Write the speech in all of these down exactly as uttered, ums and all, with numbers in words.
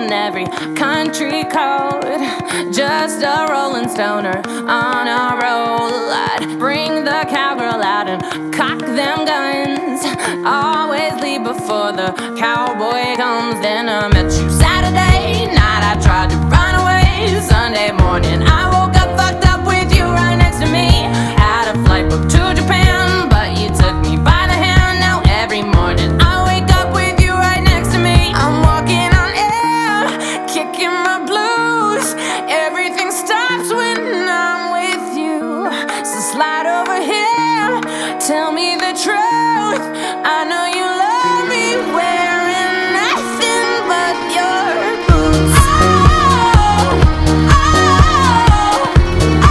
on every country code. Just a rolling stoner on a roll. I'd bring the cowgirl out and cock them guns. Always leave before the cowboy comes. Then I met you Saturday night, I tried to run away. Sunday morning I woke up fucked up with you right next to me. Had a flight booked to Japan, but you took me by the hand. Now every morning I wake up with you right next to me. I'm walking on air, kicking my blues. Everything stops when I'm with you. So slide over here, tell me the truth. I know you love me wearing nothing but your boots. Oh, oh, oh,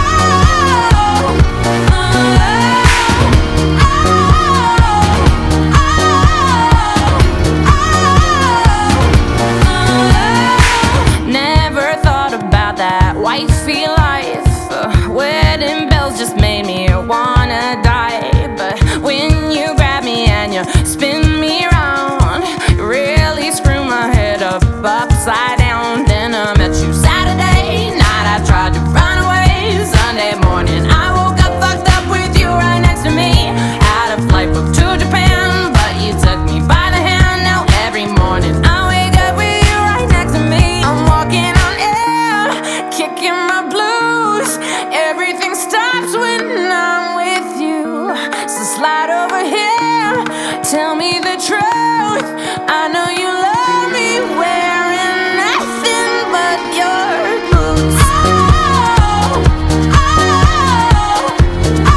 oh, oh, oh. Never thought about that wifey life. Uh, wedding bells just made me wanna die. But when you grab me and you spin me around, you really screw my head up upside down. Then I met you Saturday night, I tried to run away. Sunday morning I woke up fucked up with you right next to me. Had a flight booked to Japan, but you took me by the hand. Now every morning I wake up with you right next to me. I'm walking on air, kicking my blues. Everything stops when I'm with you. So slide over here, tell me the truth. I know you love me wearing nothing but your boots. Oh, oh, oh,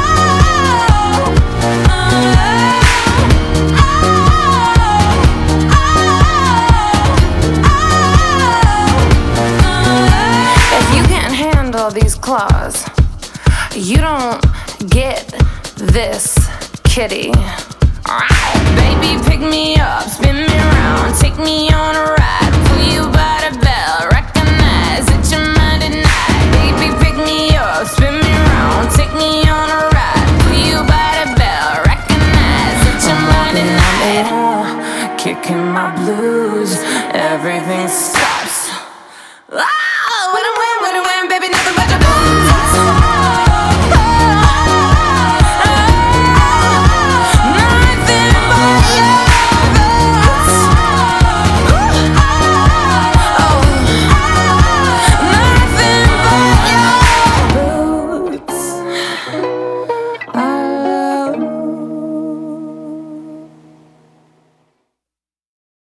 oh. If you can't handle these claws, you don't get this, kitty. Baby, pick me up, spin me around, take me on a ride. Pull you by the bell, recognize that you're mine tonight. Baby, pick me up, spin me around, take me on a ride. Pull you by the bell, recognize that you're mine tonight. Kicking my blues, everything's